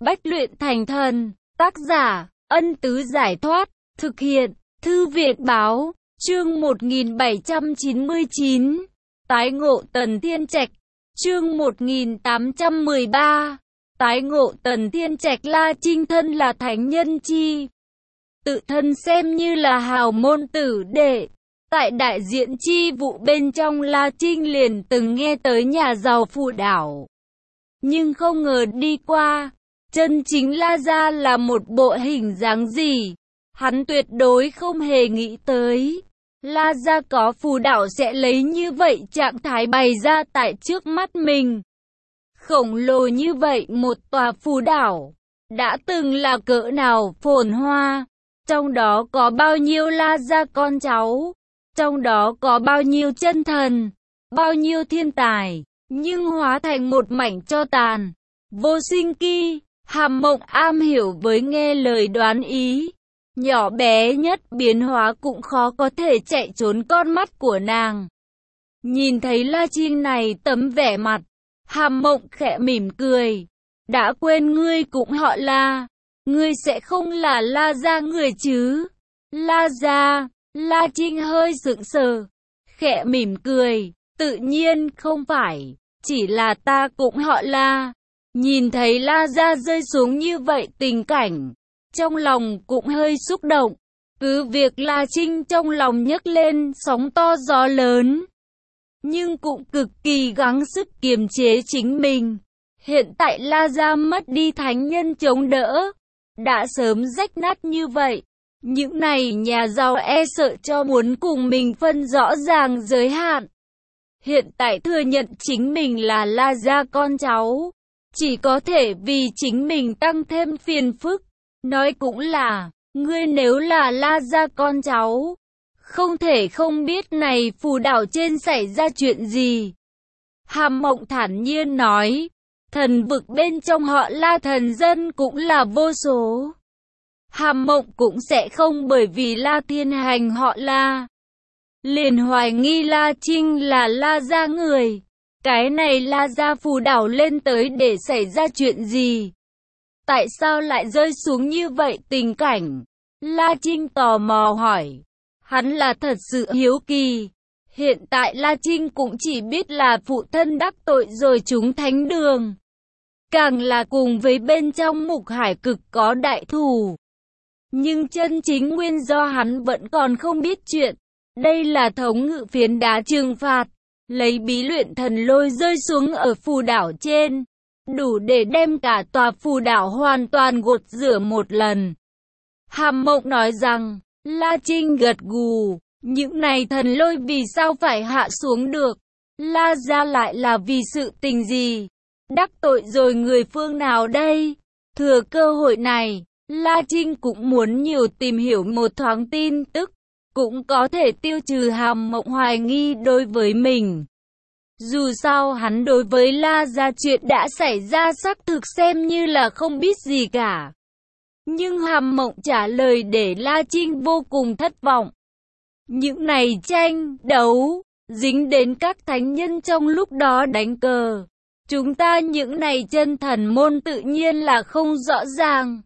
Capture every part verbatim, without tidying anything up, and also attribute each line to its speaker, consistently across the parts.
Speaker 1: Bách luyện thành thần. Tác giả, Ân Tứ Giải Thoát. Thực hiện, Thư viện Báo. Chương một nghìn bảy trăm chín mươi chín. Tái ngộ Tần Thiên Trạch. Chương một nghìn tám trăm mười ba. Tái ngộ Tần Thiên Trạch. La Trinh thân là thánh nhân chi tự thân xem như là hào môn tử đệ. Tại đại diện chi vụ bên trong, La Trinh liền từng nghe tới nhà giàu Phù Đảo, nhưng không ngờ đi qua chân chính La gia là một bộ hình dáng gì. Hắn tuyệt đối không hề nghĩ tới La gia có Phù Đảo sẽ lấy như vậy trạng thái bày ra tại trước mắt mình. Khổng lồ như vậy một tòa Phù Đảo đã từng là cỡ nào phồn hoa, trong đó có bao nhiêu La gia con cháu, trong đó có bao nhiêu chân thần, bao nhiêu thiên tài, nhưng hóa thành một mảnh tro tàn, vô sinh ki. Hàm Mộng am hiểu với nghe lời đoán ý, nhỏ bé nhất biến hóa cũng khó có thể chạy trốn con mắt của nàng. Nhìn thấy La Trinh này tấm vẻ mặt, Hàm Mộng khẽ mỉm cười. Đã quên ngươi cũng họ La, ngươi sẽ không là La gia người chứ? La gia? La Trinh hơi sững sờ, khẽ mỉm cười. Tự nhiên không phải, chỉ là ta cũng họ La. Nhìn thấy La gia rơi xuống như vậy tình cảnh, trong lòng cũng hơi xúc động. Cứ việc La Trinh trong lòng nhấc lên sóng to gió lớn, nhưng cũng cực kỳ gắng sức kiềm chế chính mình. Hiện tại La gia mất đi thánh nhân chống đỡ, đã sớm rách nát như vậy. Những này nhà giàu e sợ cho muốn cùng mình phân rõ ràng giới hạn. Hiện tại thừa nhận chính mình là La gia con cháu, chỉ có thể vì chính mình tăng thêm phiền phức. Nói cũng là, ngươi nếu là La gia con cháu, không thể không biết này Phù Đảo trên xảy ra chuyện gì. Hàm Mộng thản nhiên nói, thần vực bên trong họ La thần dân cũng là vô số. Hàm Mộng cũng sẽ không bởi vì La Thiên Hành họ La liền hoài nghi La Trinh là La gia người. Cái này La gia Phù Đảo lên tới để xảy ra chuyện gì? Tại sao lại rơi xuống như vậy tình cảnh? La Trinh tò mò hỏi. Hắn là thật sự hiếu kỳ. Hiện tại La Trinh cũng chỉ biết là phụ thân đắc tội rồi trúng thánh đường, càng là cùng với bên trong Mục Hải Cực có đại thù. Nhưng chân chính nguyên do hắn vẫn còn không biết chuyện. Đây là thống ngự phiến đá trừng phạt, lấy bí luyện thần lôi rơi xuống ở Phù Đảo trên, đủ để đem cả tòa Phù Đảo hoàn toàn gột rửa một lần. Hàm Mộng nói rằng, La Trinh gật gù, những này thần lôi vì sao phải hạ xuống được? La gia lại là vì sự tình gì? Đắc tội rồi người phương nào đây? Thừa cơ hội này, La Trinh cũng muốn nhiều tìm hiểu một thoáng tin tức, cũng có thể tiêu trừ Hàm Mộng hoài nghi đối với mình. Dù sao hắn đối với La gia chuyện đã xảy ra xác thực xem như là không biết gì cả. Nhưng Hàm Mộng trả lời để La Trinh vô cùng thất vọng. Những này tranh, đấu, dính đến các thánh nhân trong lúc đó đánh cờ. Chúng ta những này chân thần môn tự nhiên là không rõ ràng.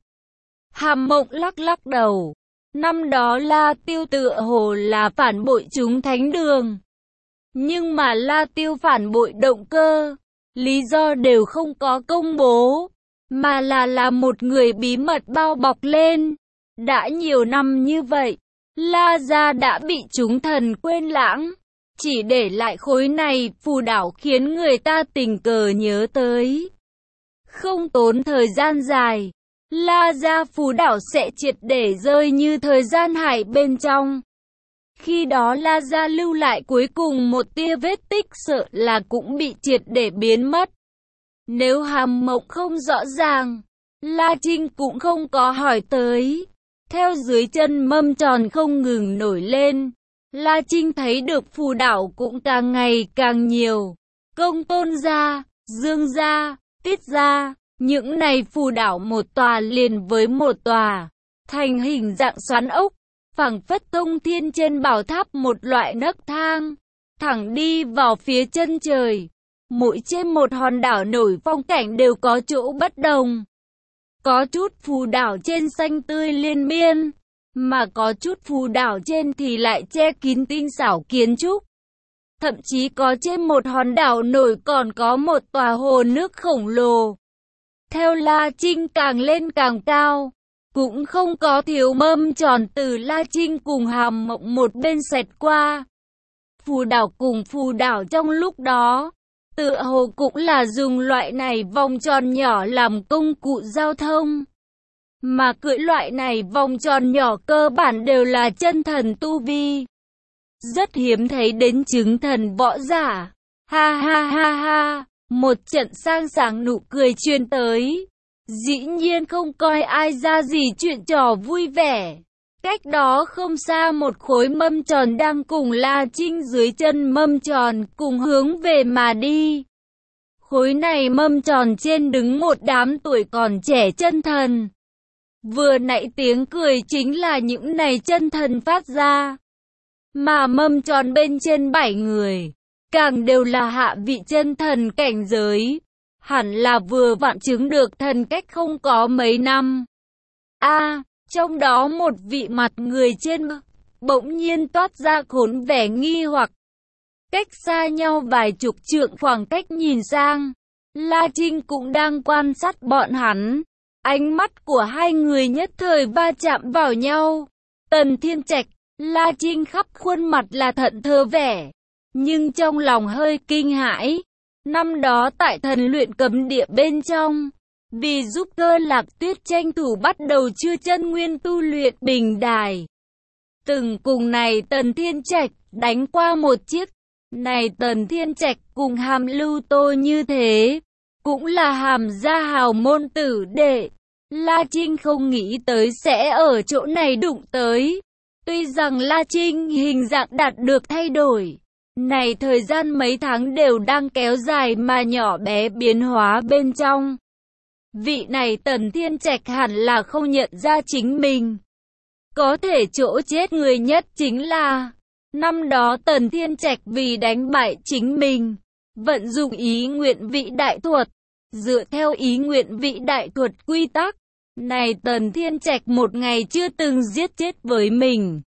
Speaker 1: Hàm Mộng lắc lắc đầu. Năm đó La Tiêu tựa hồ là phản bội chúng thánh đường. Nhưng mà La Tiêu phản bội động cơ, lý do đều không có công bố, mà là là một người bí mật bao bọc lên. Đã nhiều năm như vậy, La gia đã bị chúng thần quên lãng, chỉ để lại khối này Phù Đảo khiến người ta tình cờ nhớ tới. Không tốn thời gian dài, La gia Phù Đảo sẽ triệt để rơi như thời gian hải bên trong. Khi đó La gia lưu lại cuối cùng một tia vết tích sợ là cũng bị triệt để biến mất. Nếu Hàm Mộng không rõ ràng, La Trinh cũng không có hỏi tới. Theo dưới chân mâm tròn không ngừng nổi lên, La Trinh thấy được Phù Đảo cũng càng ngày càng nhiều. Công Tôn gia, Dương gia, Tiết gia, những này Phù Đảo một tòa liền với một tòa, thành hình dạng xoắn ốc, phảng phất thông thiên trên bảo tháp một loại nấc thang, thẳng đi vào phía chân trời. Mỗi trên một hòn đảo nổi phong cảnh đều có chỗ bất đồng. Có chút phù đảo trên xanh tươi liên miên, mà có chút phù đảo trên thì lại che kín tinh xảo kiến trúc. Thậm chí có trên một hòn đảo nổi còn có một tòa hồ nước khổng lồ. Theo La Trinh càng lên càng cao, cũng không có thiếu mâm tròn từ La Trinh cùng Hàm Mộng một bên xẹt qua. Phù đảo cùng phù đảo trong lúc đó, tựa hồ cũng là dùng loại này vòng tròn nhỏ làm công cụ giao thông. Mà cưỡi loại này vòng tròn nhỏ cơ bản đều là chân thần tu vi. Rất hiếm thấy đến chứng thần võ giả. Ha ha ha ha, một trận sang sảng nụ cười truyền tới. Dĩ nhiên không coi ai ra gì chuyện trò vui vẻ. Cách đó không xa một khối mâm tròn đang cùng La Trinh dưới chân mâm tròn cùng hướng về mà đi. Khối này mâm tròn trên đứng một đám tuổi còn trẻ chân thần. Vừa nãy tiếng cười chính là những này chân thần phát ra. Mà mâm tròn bên trên bảy người, càng đều là hạ vị chân thần cảnh giới. Hẳn là vừa vặn chứng được thần cách không có mấy năm. A, à, trong đó một vị mặt người trên bỗng nhiên toát ra khốn vẻ nghi hoặc. Cách xa nhau vài chục trượng khoảng cách nhìn sang, La Trinh cũng đang quan sát bọn hắn. Ánh mắt của hai người nhất thời va chạm vào nhau. Tần Thiên Trạch, La Trinh khắp khuôn mặt là thẫn thờ vẻ, nhưng trong lòng hơi kinh hãi. Năm đó tại thần luyện cấm địa bên trong, vì giúp Cơ Lạc Tuyết tranh thủ bắt đầu chưa chân nguyên tu luyện bình đài, từng cùng này Tần Thiên Trạch đánh qua một chiếc. Này Tần Thiên Trạch cùng Hàm Lưu Tô như thế, cũng là Hàm gia hào môn tử đệ. La Trinh không nghĩ tới sẽ ở chỗ này đụng tới. Tuy rằng La Trinh hình dạng đạt được thay đổi, này thời gian mấy tháng đều đang kéo dài mà nhỏ bé biến hóa bên trong. Vị này Tần Thiên Trạch hẳn là không nhận ra chính mình. Có thể chỗ chết người nhất chính là năm đó Tần Thiên Trạch vì đánh bại chính mình, vận dụng ý nguyện vị đại thuật. Dựa theo ý nguyện vị đại thuật quy tắc, này Tần Thiên Trạch một ngày chưa từng giết chết với mình.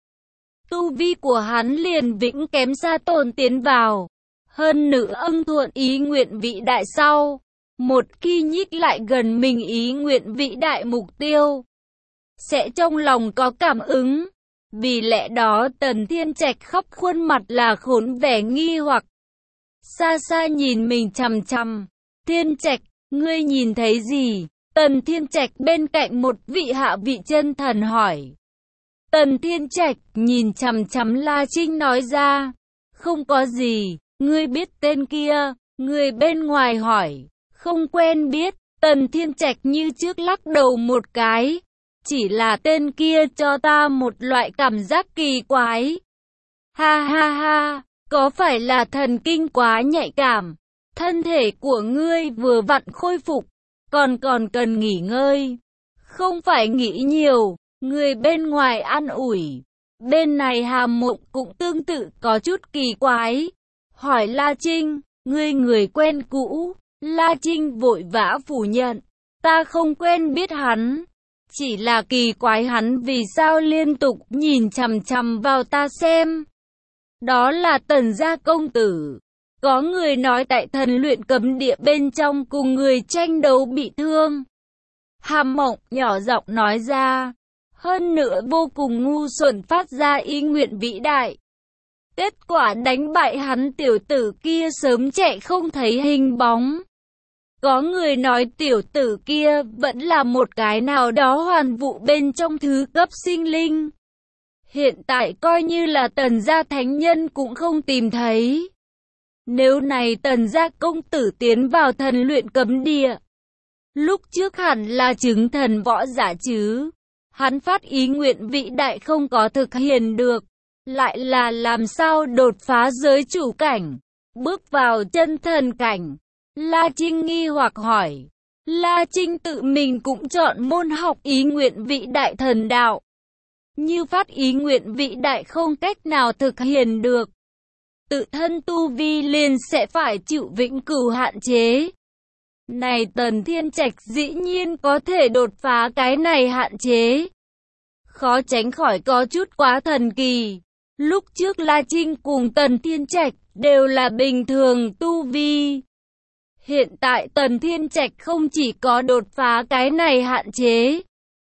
Speaker 1: Tu vi của hắn liền vĩnh kém xa tồn tiến vào. Hơn nữa âm thuận ý nguyện vị đại sau, một khi nhích lại gần mình ý nguyện vị đại mục tiêu, sẽ trong lòng có cảm ứng. Vì lẽ đó Tần Thiên Trạch khắp khuôn mặt là khốn vẻ nghi hoặc. Xa xa nhìn mình chằm chằm. Thiên Trạch, ngươi nhìn thấy gì? Tần Thiên Trạch bên cạnh một vị hạ vị chân thần hỏi. Tần Thiên Trạch nhìn chằm chằm La Trinh nói ra. Không có gì, ngươi biết tên kia? Người bên ngoài hỏi. Không quen biết. Tần Thiên Trạch như trước lắc đầu một cái. Chỉ là tên kia cho ta một loại cảm giác kỳ quái. Ha ha ha, có phải là thần kinh quá nhạy cảm? Thân thể của ngươi vừa vặn khôi phục, còn còn cần nghỉ ngơi. Không phải nghĩ nhiều, người bên ngoài an ủi. Bên này Hàm Mộng cũng tương tự có chút kỳ quái. Hỏi La Trinh, ngươi người quen cũ? La Trinh vội vã phủ nhận. Ta không quen biết hắn. Chỉ là kỳ quái hắn vì sao liên tục nhìn chằm chằm vào ta xem. Đó là Tần gia công tử. Có người nói tại thần luyện cấm địa bên trong cùng người tranh đấu bị thương. Hàm Mộng nhỏ giọng nói ra. Hơn nữa vô cùng ngu xuẩn phát ra ý nguyện vĩ đại. Kết quả đánh bại hắn tiểu tử kia sớm chạy không thấy hình bóng. Có người nói tiểu tử kia vẫn là một cái nào đó hoàn vụ bên trong thứ cấp sinh linh. Hiện tại coi như là Tần gia thánh nhân cũng không tìm thấy. Nếu này Tần gia công tử tiến vào thần luyện cấm địa, lúc trước hẳn là chứng thần võ giả chứ. Hắn phát ý nguyện vị đại không có thực hiện được, lại là làm sao đột phá giới chủ cảnh, bước vào chân thần cảnh. La Trinh nghi hoặc hỏi. La Trinh tự mình cũng chọn môn học ý nguyện vị đại thần đạo. Như phát ý nguyện vị đại không cách nào thực hiện được, tự thân tu vi liền sẽ phải chịu vĩnh cửu hạn chế. Này Tần Thiên Trạch dĩ nhiên có thể đột phá cái này hạn chế. Khó tránh khỏi có chút quá thần kỳ. Lúc trước La Trinh cùng Tần Thiên Trạch đều là bình thường tu vi. Hiện tại Tần Thiên Trạch không chỉ có đột phá cái này hạn chế,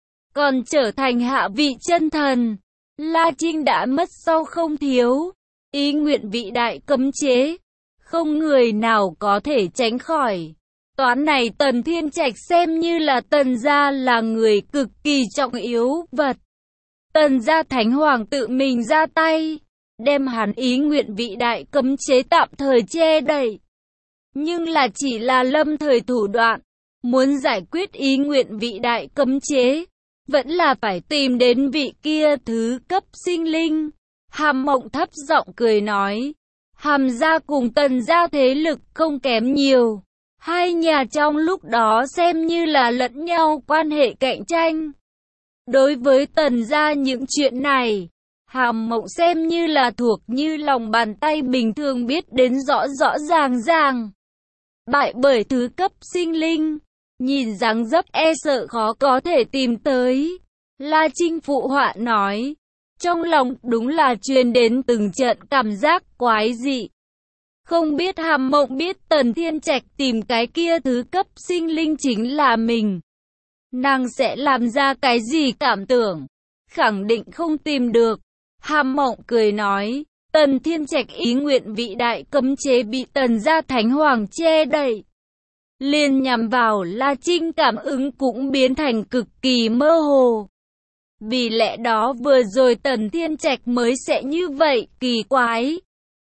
Speaker 1: còn trở thành hạ vị chân thần. La Trinh đã mất sau không thiếu, ý nguyện vị đại cấm chế, không người nào có thể tránh khỏi. Toán này Tần Thiên Trạch xem như là Tần gia là người cực kỳ trọng yếu vật. Tần gia Thánh Hoàng tự mình ra tay, đem hắn ý nguyện vị đại cấm chế tạm thời che đậy. Nhưng là chỉ là lâm thời thủ đoạn, muốn giải quyết ý nguyện vị đại cấm chế, vẫn là phải tìm đến vị kia thứ cấp sinh linh. Hàm Mộng thấp giọng cười nói, Hàm gia cùng Tần gia thế lực không kém nhiều. Hai nhà trong lúc đó xem như là lẫn nhau quan hệ cạnh tranh. Đối với Tần gia những chuyện này, Hàm Mộng xem như là thuộc như lòng bàn tay bình thường biết đến rõ rõ ràng ràng. Bại bởi thứ cấp sinh linh, nhìn dáng dấp e sợ khó có thể tìm tới. La Trinh phụ họa nói, trong lòng đúng là truyền đến từng trận cảm giác quái dị. Không biết Hàm Mộng biết Tần Thiên Trạch tìm cái kia thứ cấp sinh linh chính là mình, nàng sẽ làm ra cái gì cảm tưởng? Khẳng định không tìm được. Hàm Mộng cười nói, Tần Thiên Trạch ý nguyện vị đại cấm chế bị Tần gia Thánh Hoàng che đậy, liền nhằm vào La Trinh cảm ứng cũng biến thành cực kỳ mơ hồ. Vì lẽ đó vừa rồi Tần Thiên Trạch mới sẽ như vậy, kỳ quái.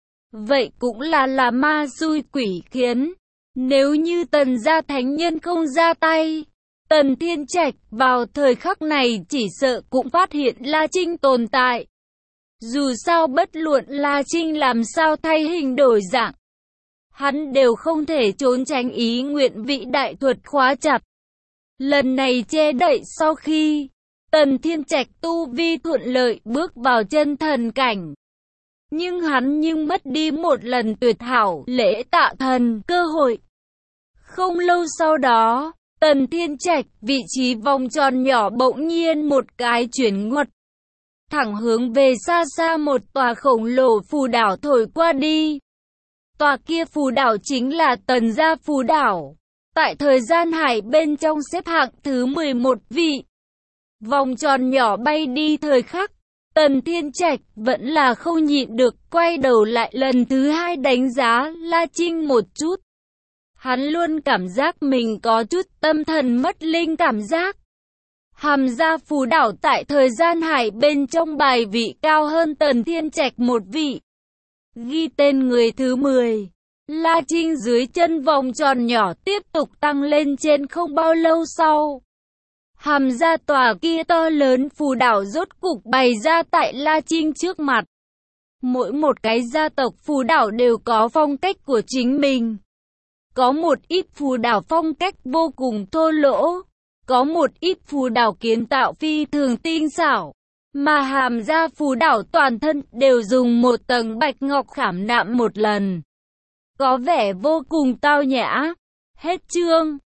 Speaker 1: Vậy cũng là là ma xui quỷ khiến. Nếu như Tần gia thánh nhân không ra tay, Tần Thiên Trạch vào thời khắc này chỉ sợ cũng phát hiện La Trinh tồn tại. Dù sao bất luận La Trinh làm sao thay hình đổi dạng, hắn đều không thể trốn tránh ý nguyện vị đại thuật khóa chặt. Lần này che đậy sau khi Tần Thiên Trạch tu vi thuận lợi bước vào chân thần cảnh. Nhưng hắn nhưng mất đi một lần tuyệt hảo lễ tạ thần cơ hội. Không lâu sau đó, Tần Thiên Trạch vị trí vòng tròn nhỏ bỗng nhiên một cái chuyển ngoặt, thẳng hướng về xa xa một tòa khổng lồ phù đảo thổi qua đi. Tòa kia phù đảo chính là Tần gia phù đảo, tại thời gian hải bên trong xếp hạng thứ mười một vị. Vòng tròn nhỏ bay đi thời khắc, Tần Thiên Trạch vẫn là không nhịn được quay đầu lại lần thứ hai đánh giá La Trinh một chút. Hắn luôn cảm giác mình có chút tâm thần mất linh cảm giác. Hàm gia phù đảo tại thời gian hải bên trong bài vị cao hơn Tần Thiên Trạch một vị. Ghi tên người thứ mười. La Trinh dưới chân vòng tròn nhỏ tiếp tục tăng lên trên không bao lâu sau. Hàm gia tòa kia to lớn phù đảo rốt cục bày ra tại La Trinh trước mặt. Mỗi một cái gia tộc phù đảo đều có phong cách của chính mình. Có một ít phù đảo phong cách vô cùng thô lỗ, có một ít phù đảo kiến tạo phi thường tinh xảo, mà Hàm gia phù đảo toàn thân đều dùng một tầng bạch ngọc khảm nạm một lần. Có vẻ vô cùng tao nhã. Hết chương.